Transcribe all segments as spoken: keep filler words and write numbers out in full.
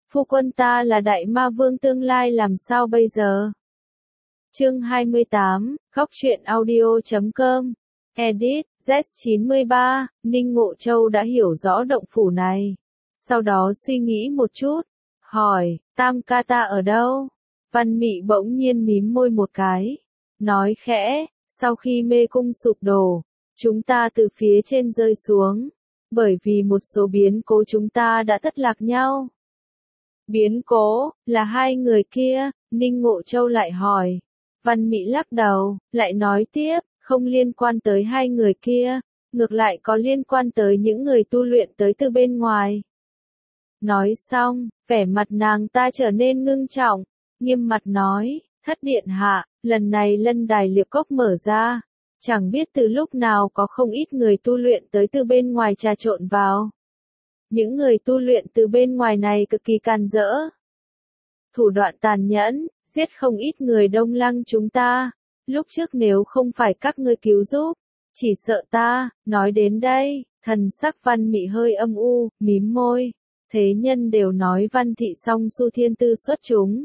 Phu quân ta là đại ma vương tương lai làm sao bây giờ? Chương hai mươi tám, góc truyện audio chấm com, edit, Z chín mươi ba, Ninh Ngộ Châu đã hiểu rõ động phủ này. Sau đó suy nghĩ một chút, hỏi, Tam ca ta ở đâu? Văn Mị bỗng nhiên mím môi một cái, nói khẽ, sau khi mê cung sụp đổ, chúng ta từ phía trên rơi xuống, bởi vì một số biến cố chúng ta đã thất lạc nhau. Biến cố, là hai người kia, Ninh Ngộ Châu lại hỏi. Văn Mị lắc đầu, lại nói tiếp, không liên quan tới hai người kia, ngược lại có liên quan tới những người tu luyện tới từ bên ngoài. Nói xong, vẻ mặt nàng ta trở nên ngưng trọng, nghiêm mặt nói, thất điện hạ, lần này lân đài liệp cốc mở ra, chẳng biết từ lúc nào có không ít người tu luyện tới từ bên ngoài trà trộn vào. Những người tu luyện từ bên ngoài này cực kỳ càn rỡ, thủ đoạn tàn nhẫn, giết không ít người Đông Lăng chúng ta, lúc trước nếu không phải các ngươi cứu giúp, chỉ sợ ta, nói đến đây, thần sắc Văn Mị hơi âm u, mím môi, thế nhân đều nói Văn Thị song su thiên tư xuất chúng,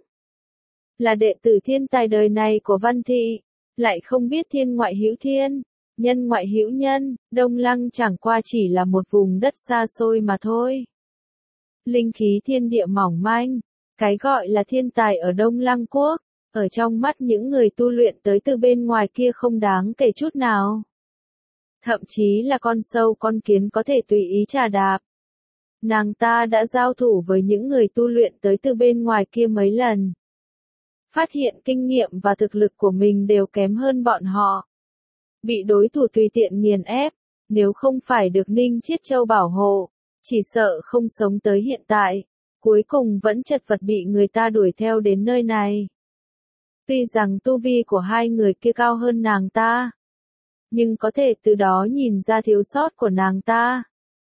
là đệ tử thiên tài đời này của Văn Thị, lại không biết thiên ngoại hữu thiên, nhân ngoại hữu nhân, Đông Lăng chẳng qua chỉ là một vùng đất xa xôi mà thôi. Linh khí thiên địa mỏng manh, cái gọi là thiên tài ở Đông Lăng quốc, ở trong mắt những người tu luyện tới từ bên ngoài kia không đáng kể chút nào. Thậm chí là con sâu con kiến có thể tùy ý trà đạp. Nàng ta đã giao thủ với những người tu luyện tới từ bên ngoài kia mấy lần. Phát hiện kinh nghiệm và thực lực của mình đều kém hơn bọn họ. Bị đối thủ tùy tiện nghiền ép, nếu không phải được Ninh Chiết Châu bảo hộ, chỉ sợ không sống tới hiện tại, cuối cùng vẫn chật vật bị người ta đuổi theo đến nơi này. Tuy rằng tu vi của hai người kia cao hơn nàng ta, nhưng có thể từ đó nhìn ra thiếu sót của nàng ta.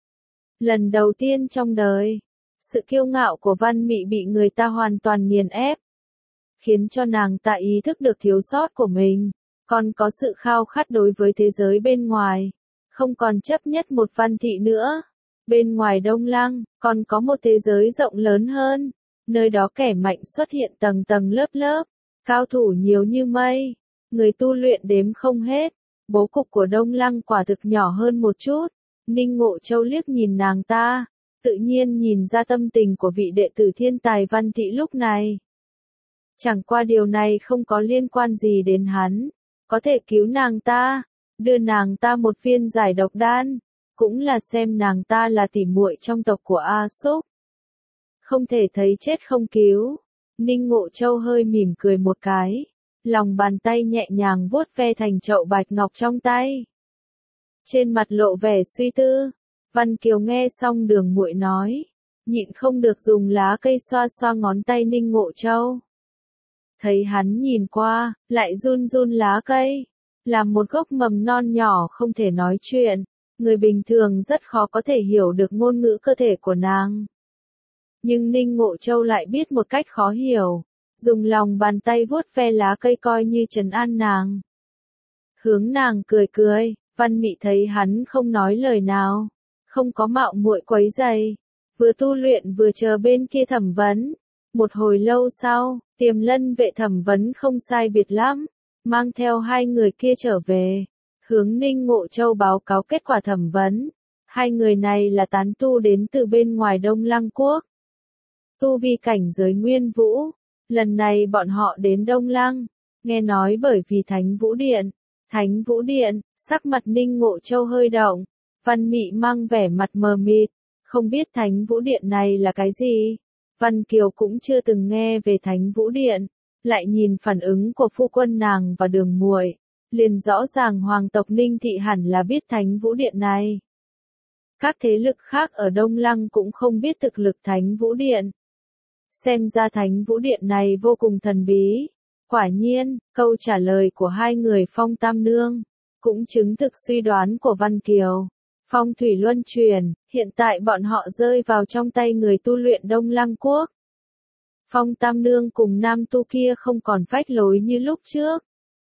Lần đầu tiên trong đời, sự kiêu ngạo của Văn Mị bị người ta hoàn toàn nghiền ép, khiến cho nàng ta ý thức được thiếu sót của mình, còn có sự khao khát đối với thế giới bên ngoài, không còn chấp nhất một Văn Thị nữa. Bên ngoài Đông Lăng, còn có một thế giới rộng lớn hơn, nơi đó kẻ mạnh xuất hiện tầng tầng lớp lớp, cao thủ nhiều như mây, người tu luyện đếm không hết, bố cục của Đông Lăng quả thực nhỏ hơn một chút. Ninh Ngộ Châu liếc nhìn nàng ta, tự nhiên nhìn ra tâm tình của vị đệ tử thiên tài Văn Thị lúc này. Chẳng qua điều này không có liên quan gì đến hắn, có thể cứu nàng ta, đưa nàng ta một viên giải độc đan, cũng là xem nàng ta là tỉ muội trong tộc của A Súc. Không thể thấy chết không cứu. Ninh Ngộ Châu hơi mỉm cười một cái, lòng bàn tay nhẹ nhàng vuốt ve thành chậu bạch ngọc trong tay. Trên mặt lộ vẻ suy tư, Văn Kiều nghe xong Đường muội nói, nhịn không được dùng lá cây xoa xoa ngón tay Ninh Ngộ Châu. Thấy hắn nhìn qua, lại run run lá cây, làm một gốc mầm non nhỏ không thể nói chuyện, người bình thường rất khó có thể hiểu được ngôn ngữ cơ thể của nàng. Nhưng Ninh Ngộ Châu lại biết một cách khó hiểu, dùng lòng bàn tay vuốt ve lá cây coi như trấn an nàng. Hướng nàng cười cười, Văn Mị thấy hắn không nói lời nào, không có mạo muội quấy rầy, vừa tu luyện vừa chờ bên kia thẩm vấn. Một hồi lâu sau, Tiềm Lân vệ thẩm vấn không sai biệt lắm, mang theo hai người kia trở về, hướng Ninh Ngộ Châu báo cáo kết quả thẩm vấn. Hai người này là tán tu đến từ bên ngoài Đông Lăng quốc, tu vi cảnh giới nguyên vũ. Lần này bọn họ đến Đông Lăng, nghe nói bởi vì Thánh Vũ Điện. Thánh Vũ Điện, sắc mặt Ninh Ngộ Châu hơi động, Văn Mị mang vẻ mặt mờ mịt, không biết Thánh Vũ Điện này là cái gì. Văn Kiều cũng chưa từng nghe về Thánh Vũ Điện, lại nhìn phản ứng của phu quân nàng và Đường muội, liền rõ ràng hoàng tộc Ninh Thị hẳn là biết Thánh Vũ Điện này. Các thế lực khác ở Đông Lăng cũng không biết thực lực Thánh Vũ Điện. Xem ra Thánh Vũ Điện này vô cùng thần bí. Quả nhiên, câu trả lời của hai người Phong Tam Nương cũng chứng thực suy đoán của Văn Kiều. Phong thủy luân chuyển, hiện tại bọn họ rơi vào trong tay người tu luyện Đông Lăng quốc. Phong Tam Nương cùng nam tu kia không còn phách lối như lúc trước.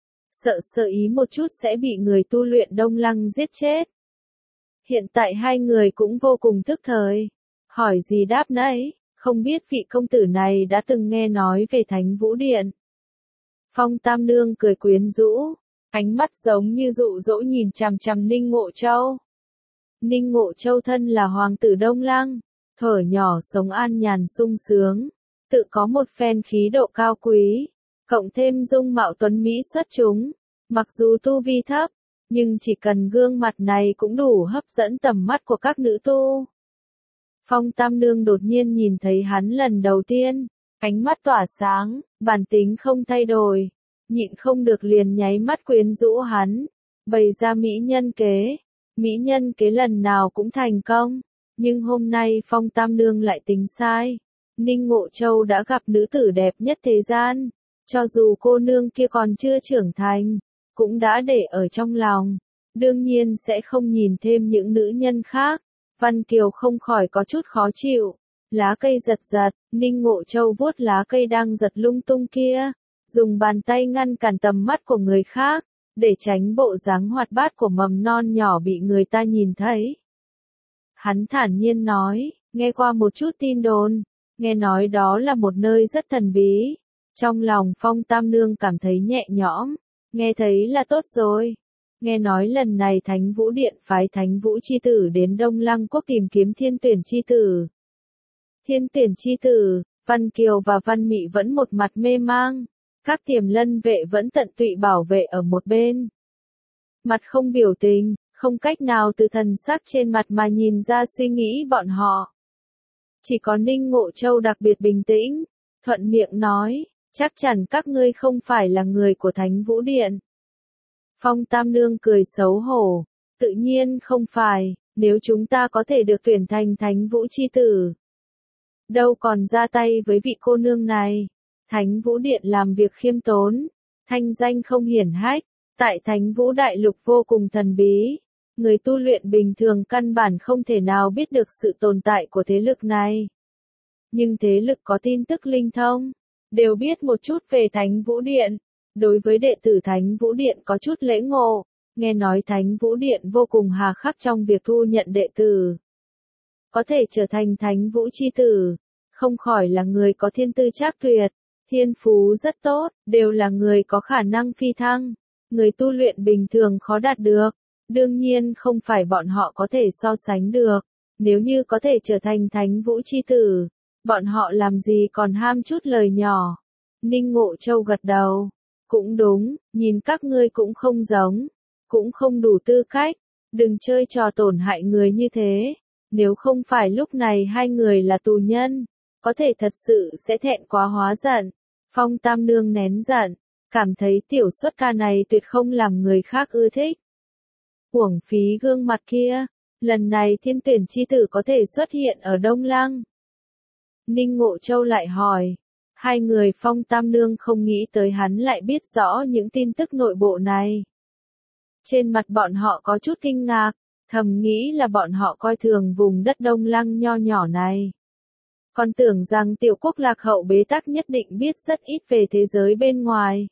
Sợ sợ ý một chút sẽ bị người tu luyện Đông Lăng giết chết. Hiện tại hai người cũng vô cùng tức thời. Hỏi gì đáp nấy, Không biết vị công tử này đã từng nghe nói về Thánh Vũ Điện. Phong Tam Nương cười quyến rũ, ánh mắt giống như dụ dỗ nhìn chằm chằm Ninh Ngộ Châu. Ninh Ngộ Châu thân là hoàng tử Đông Lăng, thuở nhỏ sống an nhàn sung sướng, tự có một phen khí độ cao quý, cộng thêm dung mạo tuấn mỹ xuất chúng, mặc dù tu vi thấp, nhưng chỉ cần gương mặt này cũng đủ hấp dẫn tầm mắt của các nữ tu. Phong Tam Nương đột nhiên nhìn thấy hắn lần đầu tiên, ánh mắt tỏa sáng, bản tính không thay đổi, nhịn không được liền nháy mắt quyến rũ hắn, bày ra mỹ nhân kế. Mỹ nhân kế lần nào cũng thành công, nhưng hôm nay Phong Tam Nương lại tính sai. Ninh Ngộ Châu đã gặp nữ tử đẹp nhất thế gian, cho dù cô nương kia còn chưa trưởng thành, cũng đã để ở trong lòng, đương nhiên sẽ không nhìn thêm những nữ nhân khác. Văn Kiều không khỏi có chút khó chịu, lá cây giật giật, Ninh Ngộ Châu vuốt lá cây đang giật lung tung kia, dùng bàn tay ngăn cản tầm mắt của người khác, để tránh bộ dáng hoạt bát của mầm non nhỏ bị người ta nhìn thấy. Hắn thản nhiên nói, nghe qua một chút tin đồn, nghe nói đó là một nơi rất thần bí. Trong lòng Phong Tam Nương cảm thấy nhẹ nhõm, nghe thấy là tốt rồi. Nghe nói lần này Thánh Vũ Điện phái Thánh Vũ Chi Tử đến Đông Lăng Quốc tìm kiếm Thiên Tuyển Chi Tử. Thiên Tuyển Chi Tử, Văn Kiều và Văn Mị vẫn một mặt mê mang. Các tiềm lân vệ vẫn tận tụy bảo vệ ở một bên. Mặt không biểu tình, không cách nào từ thần sắc trên mặt mà nhìn ra suy nghĩ bọn họ. Chỉ có Ninh Ngộ Châu đặc biệt bình tĩnh, thuận miệng nói, chắc chắn các ngươi không phải là người của Thánh Vũ Điện. Phong Tam Nương cười xấu hổ, tự nhiên không phải, nếu chúng ta có thể được tuyển thành Thánh Vũ Chi Tử. Đâu còn ra tay với vị cô nương này. Thánh Vũ Điện làm việc khiêm tốn, thanh danh không hiển hách, tại Thánh Vũ Đại Lục vô cùng thần bí. Người tu luyện bình thường căn bản không thể nào biết được sự tồn tại của thế lực này. Nhưng thế lực có tin tức linh thông, đều biết một chút về Thánh Vũ Điện. Đối với đệ tử Thánh Vũ Điện có chút lễ ngộ, nghe nói Thánh Vũ Điện vô cùng hà khắc trong việc thu nhận đệ tử. Có thể trở thành Thánh Vũ Chi Tử, không khỏi là người có thiên tư trác tuyệt. Thiên phú rất tốt, đều là người có khả năng phi thăng, người tu luyện bình thường khó đạt được, đương nhiên không phải bọn họ có thể so sánh được, nếu như có thể trở thành Thánh Vũ Chi Tử, bọn họ làm gì còn ham chút lời nhỏ. Ninh Ngộ Châu gật đầu, cũng đúng, nhìn các ngươi cũng không giống, cũng không đủ tư cách, đừng chơi trò tổn hại người như thế, nếu không phải lúc này hai người là tù nhân, có thể thật sự sẽ thẹn quá hóa giận. Phong Tam Nương nén giận, cảm thấy tiểu xuất ca này tuyệt không làm người khác ưa thích. Uổng phí gương mặt kia, lần này Thiên Tuyển Chi Tử có thể xuất hiện ở Đông Lăng. Ninh Ngộ Châu lại hỏi, hai người Phong Tam Nương không nghĩ tới hắn lại biết rõ những tin tức nội bộ này. Trên mặt bọn họ có chút kinh ngạc, thầm nghĩ là bọn họ coi thường vùng đất Đông Lăng nho nhỏ này. Còn tưởng rằng tiểu quốc lạc hậu bế tắc nhất định biết rất ít về thế giới bên ngoài.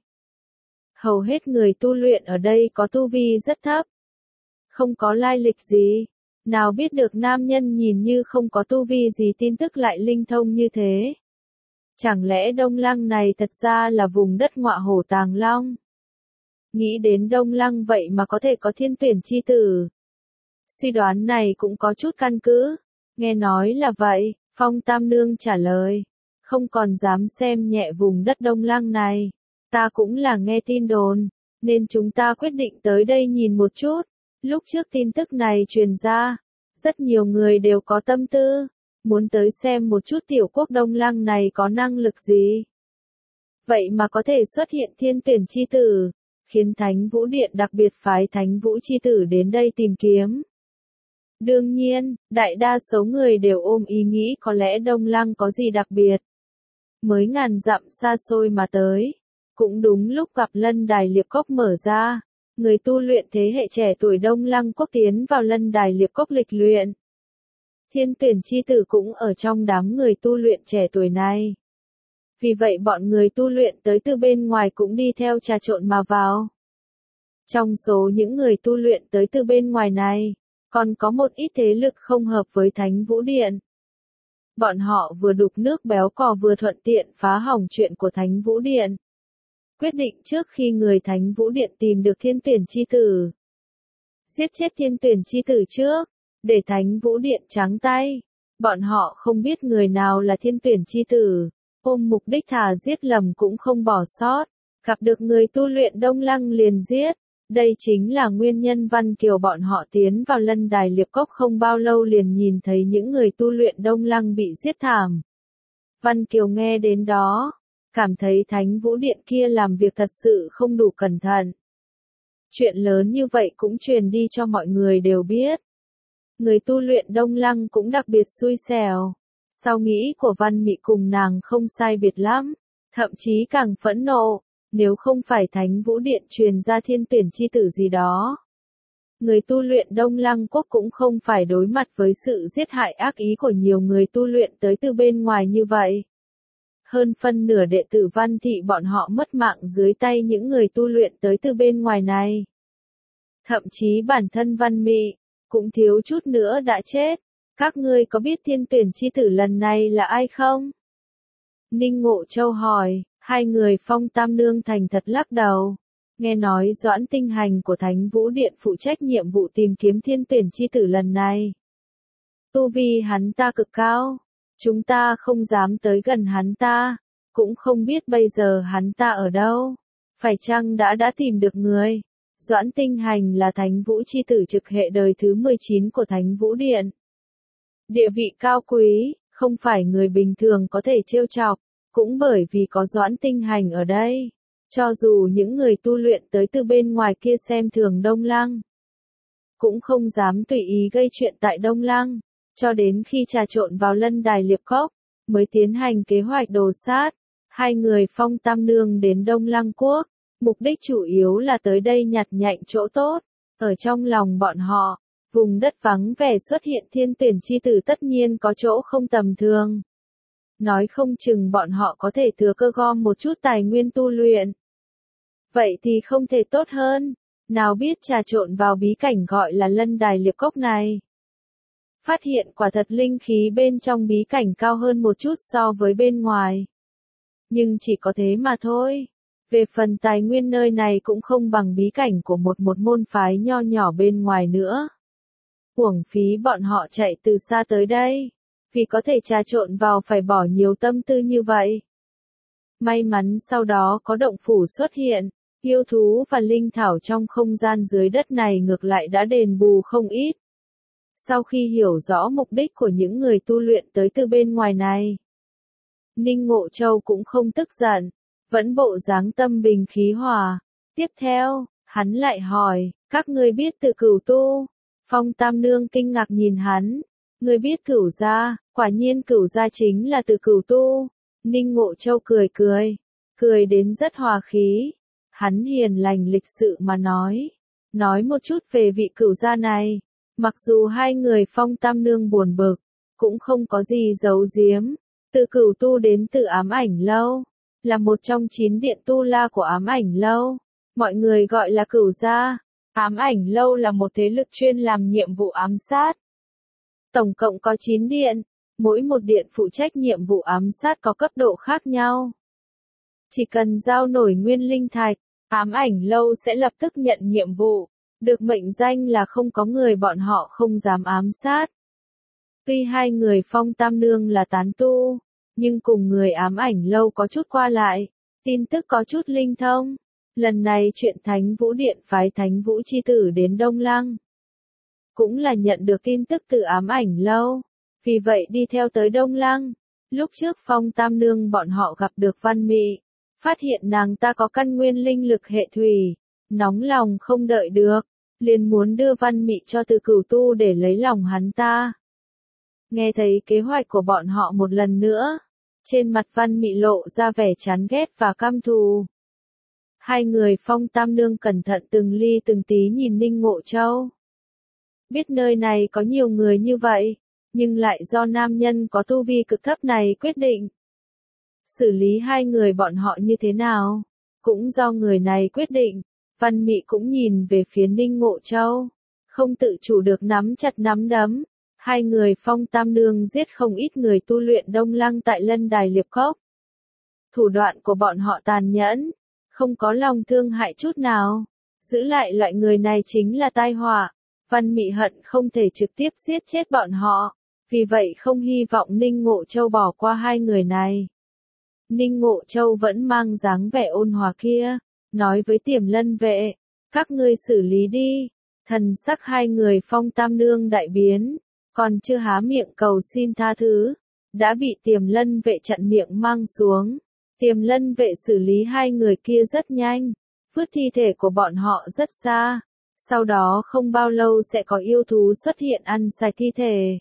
Hầu hết người tu luyện ở đây có tu vi rất thấp. Không có lai lịch gì. Nào biết được nam nhân nhìn như không có tu vi gì tin tức lại linh thông như thế. Chẳng lẽ Đông Lăng này thật ra là vùng đất ngọa hổ tàng long? Nghĩ đến Đông Lăng vậy mà có thể có Thiên Tuyển Chi Tử. Suy đoán này cũng có chút căn cứ. Nghe nói là vậy. Phong Tam Nương trả lời, không còn dám xem nhẹ vùng đất Đông Lăng này, ta cũng là nghe tin đồn, nên chúng ta quyết định tới đây nhìn một chút. Lúc trước tin tức này truyền ra, rất nhiều người đều có tâm tư, muốn tới xem một chút tiểu quốc Đông Lăng này có năng lực gì. Vậy mà có thể xuất hiện Thiên Tuyển Chi Tử, khiến Thánh Vũ Điện đặc biệt phái Thánh Vũ Chi Tử đến đây tìm kiếm. Đương nhiên, đại đa số người đều ôm ý nghĩ có lẽ Đông Lăng có gì đặc biệt. Mới ngàn dặm xa xôi mà tới. Cũng đúng lúc gặp Lân Đài Liệp Cốc mở ra. Người tu luyện thế hệ trẻ tuổi Đông Lăng Quốc tiến vào Lân Đài Liệp Cốc lịch luyện. Thiên Tuyển Chi Tử cũng ở trong đám người tu luyện trẻ tuổi này. Vì vậy bọn người tu luyện tới từ bên ngoài cũng đi theo trà trộn mà vào. Trong số những người tu luyện tới từ bên ngoài này, còn có một ít thế lực không hợp với Thánh Vũ Điện. Bọn họ vừa đục nước béo cò vừa thuận tiện phá hỏng chuyện của Thánh Vũ Điện. Quyết định trước khi người Thánh Vũ Điện tìm được Thiên Tuyển chi tử. Giết chết Thiên Tuyển chi tử trước, để Thánh Vũ Điện trắng tay. Bọn họ không biết người nào là Thiên Tuyển chi tử, ôm mục đích thà giết lầm cũng không bỏ sót, gặp được người tu luyện Đông Lăng liền giết. Đây chính là nguyên nhân Văn Kiều bọn họ tiến vào Lân Đài Liệp Cốc không bao lâu liền nhìn thấy những người tu luyện Đông Lăng bị giết thảm. Văn Kiều nghe đến đó, cảm thấy Thánh Vũ Điện kia làm việc thật sự không đủ cẩn thận. Chuyện lớn như vậy cũng truyền đi cho mọi người đều biết. Người tu luyện Đông Lăng cũng đặc biệt xui xẻo. Sau nghĩ của Văn Mị cùng nàng không sai biệt lắm, thậm chí càng phẫn nộ, nếu không phải Thánh Vũ Điện truyền ra Thiên Tuyển chi tử gì đó. Người tu luyện Đông Lăng Quốc cũng không phải đối mặt với sự giết hại ác ý của nhiều người tu luyện tới từ bên ngoài như vậy. Hơn phân nửa đệ tử Văn Thị bọn họ mất mạng dưới tay những người tu luyện tới từ bên ngoài này. Thậm chí bản thân Văn Mị, cũng thiếu chút nữa đã chết. Các ngươi có biết Thiên Tuyển chi tử lần này là ai không? Ninh Ngộ Châu hỏi, hai người Phong Tam Nương thành thật lắc đầu. Nghe nói Doãn Tinh Hành của Thánh Vũ Điện phụ trách nhiệm vụ tìm kiếm Thiên Tuyển chi tử lần này. Tu vi hắn ta cực cao, chúng ta không dám tới gần hắn ta, cũng không biết bây giờ hắn ta ở đâu, phải chăng đã đã tìm được người. Doãn Tinh Hành là Thánh Vũ chi tử trực hệ đời thứ mười chín của Thánh Vũ Điện. Địa vị cao quý, không phải người bình thường có thể trêu chọc, cũng bởi vì có Doãn Tinh Hành ở đây. Cho dù những người tu luyện tới từ bên ngoài kia xem thường Đông Lăng, cũng không dám tùy ý gây chuyện tại Đông Lăng, cho đến khi trà trộn vào Lân Đài Liệp Cốc, mới tiến hành kế hoạch đồ sát. Hai người Phong Tam Nương đến Đông Lăng Quốc, mục đích chủ yếu là tới đây nhặt nhạnh chỗ tốt. Ở trong lòng bọn họ, vùng đất vắng vẻ xuất hiện Thiên Tuyển chi tử tất nhiên có chỗ không tầm thường. Nói không chừng bọn họ có thể thừa cơ gom một chút tài nguyên tu luyện. Vậy thì không thể tốt hơn, nào biết trà trộn vào bí cảnh gọi là Lân Đài Liệp Cốc này. Phát hiện quả thật linh khí bên trong bí cảnh cao hơn một chút so với bên ngoài. Nhưng chỉ có thế mà thôi. Về phần tài nguyên nơi này cũng không bằng bí cảnh của một một môn phái nho nhỏ bên ngoài nữa. Uổng phí bọn họ chạy từ xa tới đây, vì có thể trà trộn vào phải bỏ nhiều tâm tư như vậy. May mắn sau đó có động phủ xuất hiện, yêu thú và linh thảo trong không gian dưới đất này ngược lại đã đền bù không ít. Sau khi hiểu rõ mục đích của những người tu luyện tới từ bên ngoài này, Ninh Ngộ Châu cũng không tức giận, vẫn bộ dáng tâm bình khí hòa. Tiếp theo, hắn lại hỏi, các ngươi biết Từ Cửu tu? Phong Tam Nương kinh ngạc nhìn hắn, ngươi biết Cửu gia? Quả nhiên Cửu gia chính là Từ Cửu tu. Ninh Ngộ Châu cười cười, cười đến rất hòa khí. Hắn hiền lành lịch sự mà nói, nói một chút về vị Cửu gia này. Mặc dù hai người Phong Tam Nương buồn bực, cũng không có gì giấu giếm. Từ Cửu tu đến từ Ám Ảnh Lâu, là một trong chín điện tu la của Ám Ảnh Lâu. Mọi người gọi là Cửu gia. Ám Ảnh Lâu là một thế lực chuyên làm nhiệm vụ ám sát. Tổng cộng có chín điện, mỗi một điện phụ trách nhiệm vụ ám sát có cấp độ khác nhau. Chỉ cần giao nổi nguyên linh thạch, Ám Ảnh Lâu sẽ lập tức nhận nhiệm vụ, được mệnh danh là không có người bọn họ không dám ám sát. Tuy hai người Phong Tam Nương là tán tu, nhưng cùng người Ám Ảnh Lâu có chút qua lại, tin tức có chút linh thông. Lần này chuyện Thánh Vũ Điện phái Thánh Vũ chi tử đến Đông Lăng, cũng là nhận được tin tức từ Ám Ảnh Lâu, vì vậy đi theo tới Đông Lăng. Lúc trước Phong Tam Nương bọn họ gặp được Văn Mị, phát hiện nàng ta có căn nguyên linh lực hệ thủy, nóng lòng không đợi được, liền muốn đưa Văn Mị cho Từ Cửu tu để lấy lòng hắn ta. Nghe thấy kế hoạch của bọn họ một lần nữa, trên mặt Văn Mị lộ ra vẻ chán ghét và căm thù. Hai người Phong Tam Nương cẩn thận từng ly từng tí nhìn Ninh Ngộ Châu. Biết nơi này có nhiều người như vậy, nhưng lại do nam nhân có tu vi cực thấp này quyết định. Xử lý hai người bọn họ như thế nào, cũng do người này quyết định. Văn Mị cũng nhìn về phía Ninh Ngộ Châu, không tự chủ được nắm chặt nắm đấm. Hai người Phong Tam Nương giết không ít người tu luyện Đông Lăng tại Lân Đài Liệp Cốc. Thủ đoạn của bọn họ tàn nhẫn, không có lòng thương hại chút nào. Giữ lại loại người này chính là tai họa. Văn Mị hận không thể trực tiếp giết chết bọn họ, vì vậy không hy vọng Ninh Ngộ Châu bỏ qua hai người này. Ninh Ngộ Châu vẫn mang dáng vẻ ôn hòa kia, nói với Tiềm Lân vệ, các ngươi xử lý đi. Thần sắc hai người Phong Tam Nương đại biến, còn chưa há miệng cầu xin tha thứ, đã bị Tiềm Lân vệ chặn miệng mang xuống. Tiềm Lân vệ xử lý hai người kia rất nhanh, vứt thi thể của bọn họ rất xa. Sau đó không bao lâu sẽ có yêu thú xuất hiện ăn sạch thi thể.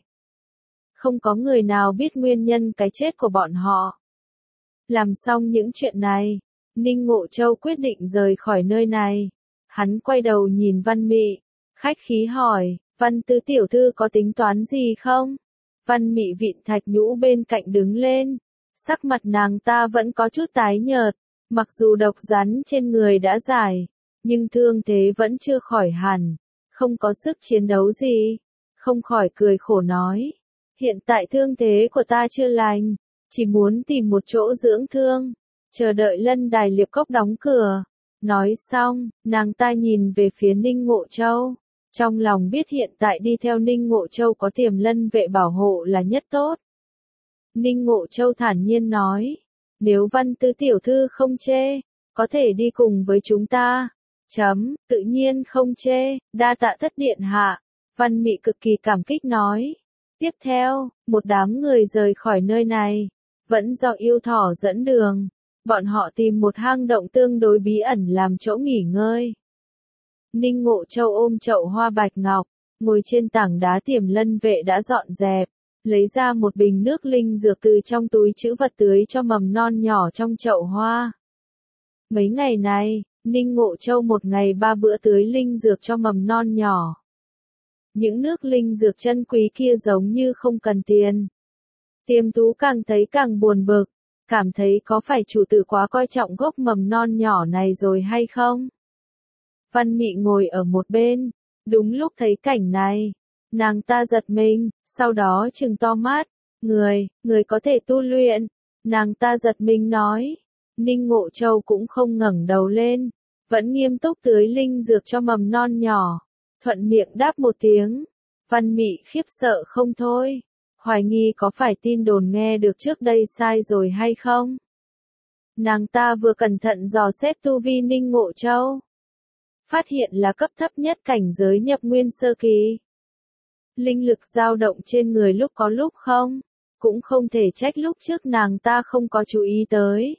Không có người nào biết nguyên nhân cái chết của bọn họ. Làm xong những chuyện này, Ninh Ngộ Châu quyết định rời khỏi nơi này. Hắn quay đầu nhìn Văn Mị, khách khí hỏi, Văn tứ tiểu thư có tính toán gì không? Văn Mị vịn thạch nhũ bên cạnh đứng lên. Sắc mặt nàng ta vẫn có chút tái nhợt, mặc dù độc rắn trên người đã giải, nhưng thương thế vẫn chưa khỏi hẳn, không có sức chiến đấu gì. Không khỏi cười khổ nói, hiện tại thương thế của ta chưa lành, chỉ muốn tìm một chỗ dưỡng thương, chờ đợi Lân Đài Liệp Cốc đóng cửa. Nói xong, nàng ta nhìn về phía Ninh Ngộ Châu, trong lòng biết hiện tại đi theo Ninh Ngộ Châu có Tiềm Lân vệ bảo hộ là nhất tốt. Ninh Ngộ Châu thản nhiên nói, nếu Văn tứ tiểu thư không chê, có thể đi cùng với chúng ta. Chấm, tự nhiên không chê, đa tạ thất điện hạ. Văn Mị cực kỳ cảm kích nói. Tiếp theo, một đám người rời khỏi nơi này, vẫn do yêu thỏ dẫn đường. Bọn họ tìm một hang động tương đối bí ẩn làm chỗ nghỉ ngơi. Ninh Ngộ Châu ôm chậu hoa bạch ngọc, ngồi trên tảng đá. Tiềm Lân vệ đã dọn dẹp, lấy ra một bình nước linh dược từ trong túi trữ vật tưới cho mầm non nhỏ trong chậu hoa. Mấy ngày này, Ninh Ngộ Châu một ngày ba bữa tưới linh dược cho mầm non nhỏ. Những nước linh dược chân quý kia giống như không cần tiền. Tiềm Tú càng thấy càng buồn bực, cảm thấy có phải chủ tử quá coi trọng gốc mầm non nhỏ này rồi hay không? Văn Mị ngồi ở một bên, đúng lúc thấy cảnh này, nàng ta giật mình, sau đó trừng to mắt, người, người có thể tu luyện, nàng ta giật mình nói. Ninh Ngộ Châu cũng không ngẩng đầu lên, vẫn nghiêm túc tưới linh dược cho mầm non nhỏ, thuận miệng đáp một tiếng. Văn Mị khiếp sợ không thôi, hoài nghi có phải tin đồn nghe được trước đây sai rồi hay không. Nàng ta vừa cẩn thận dò xét tu vi Ninh Ngộ Châu, phát hiện là cấp thấp nhất cảnh giới nhập nguyên sơ kỳ. Linh lực dao động trên người lúc có lúc không, cũng không thể trách lúc trước nàng ta không có chú ý tới.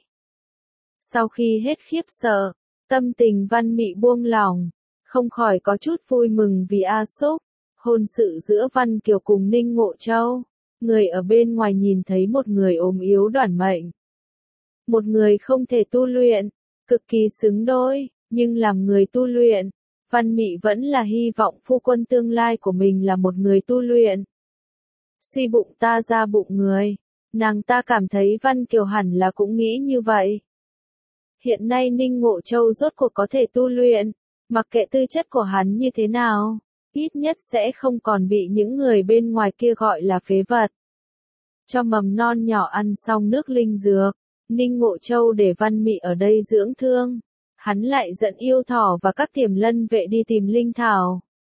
Sau khi hết khiếp sợ, tâm tình Văn Mị buông lỏng, không khỏi có chút vui mừng vì A Súc. Hôn sự giữa Văn Kiều cùng Ninh Ngộ Châu, người ở bên ngoài nhìn thấy một người ốm yếu đoản mệnh, một người không thể tu luyện, cực kỳ xứng đôi, nhưng làm người tu luyện, Văn Mị vẫn là hy vọng phu quân tương lai của mình là một người tu luyện. Suy bụng ta ra bụng người, nàng ta cảm thấy Văn Kiều hẳn là cũng nghĩ như vậy. Hiện nay Ninh Ngộ Châu rốt cuộc có thể tu luyện, mặc kệ tư chất của hắn như thế nào, ít nhất sẽ không còn bị những người bên ngoài kia gọi là phế vật. Cho mầm non nhỏ ăn xong nước linh dược, Ninh Ngộ Châu để Văn Mị ở đây dưỡng thương. Hắn lại dẫn yêu thỏ và các Tiềm Lân vệ đi tìm linh thảo.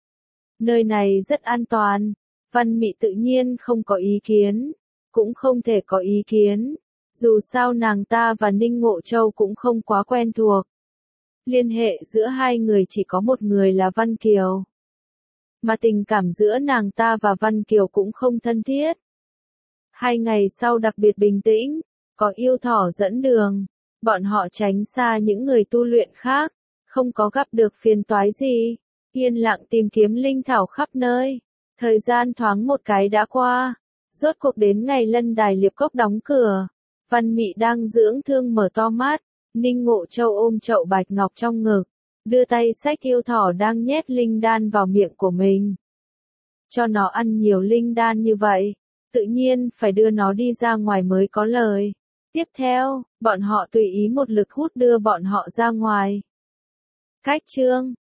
Nơi này rất an toàn, Văn Mị tự nhiên không có ý kiến, cũng không thể có ý kiến. Dù sao nàng ta và Ninh Ngộ Châu cũng không quá quen thuộc. Liên hệ giữa hai người chỉ có một người là Văn Kiều. Mà tình cảm giữa nàng ta và Văn Kiều cũng không thân thiết. Hai ngày sau đặc biệt bình tĩnh, có yêu thỏ dẫn đường. Bọn họ tránh xa những người tu luyện khác, không có gặp được phiền toái gì, yên lặng tìm kiếm linh thảo khắp nơi. Thời gian thoáng một cái đã qua, rốt cuộc đến ngày Lân Đài Liệp Cốc đóng cửa. Văn Mị đang dưỡng thương mở to mắt, Ninh Ngộ Châu ôm chậu bạch ngọc trong ngực, đưa tay xách yêu thỏ đang nhét linh đan vào miệng của mình. Cho nó ăn nhiều linh đan như vậy, tự nhiên phải đưa nó đi ra ngoài mới có lời. Tiếp theo, bọn họ tùy ý một lực hút đưa bọn họ ra ngoài. Cách chương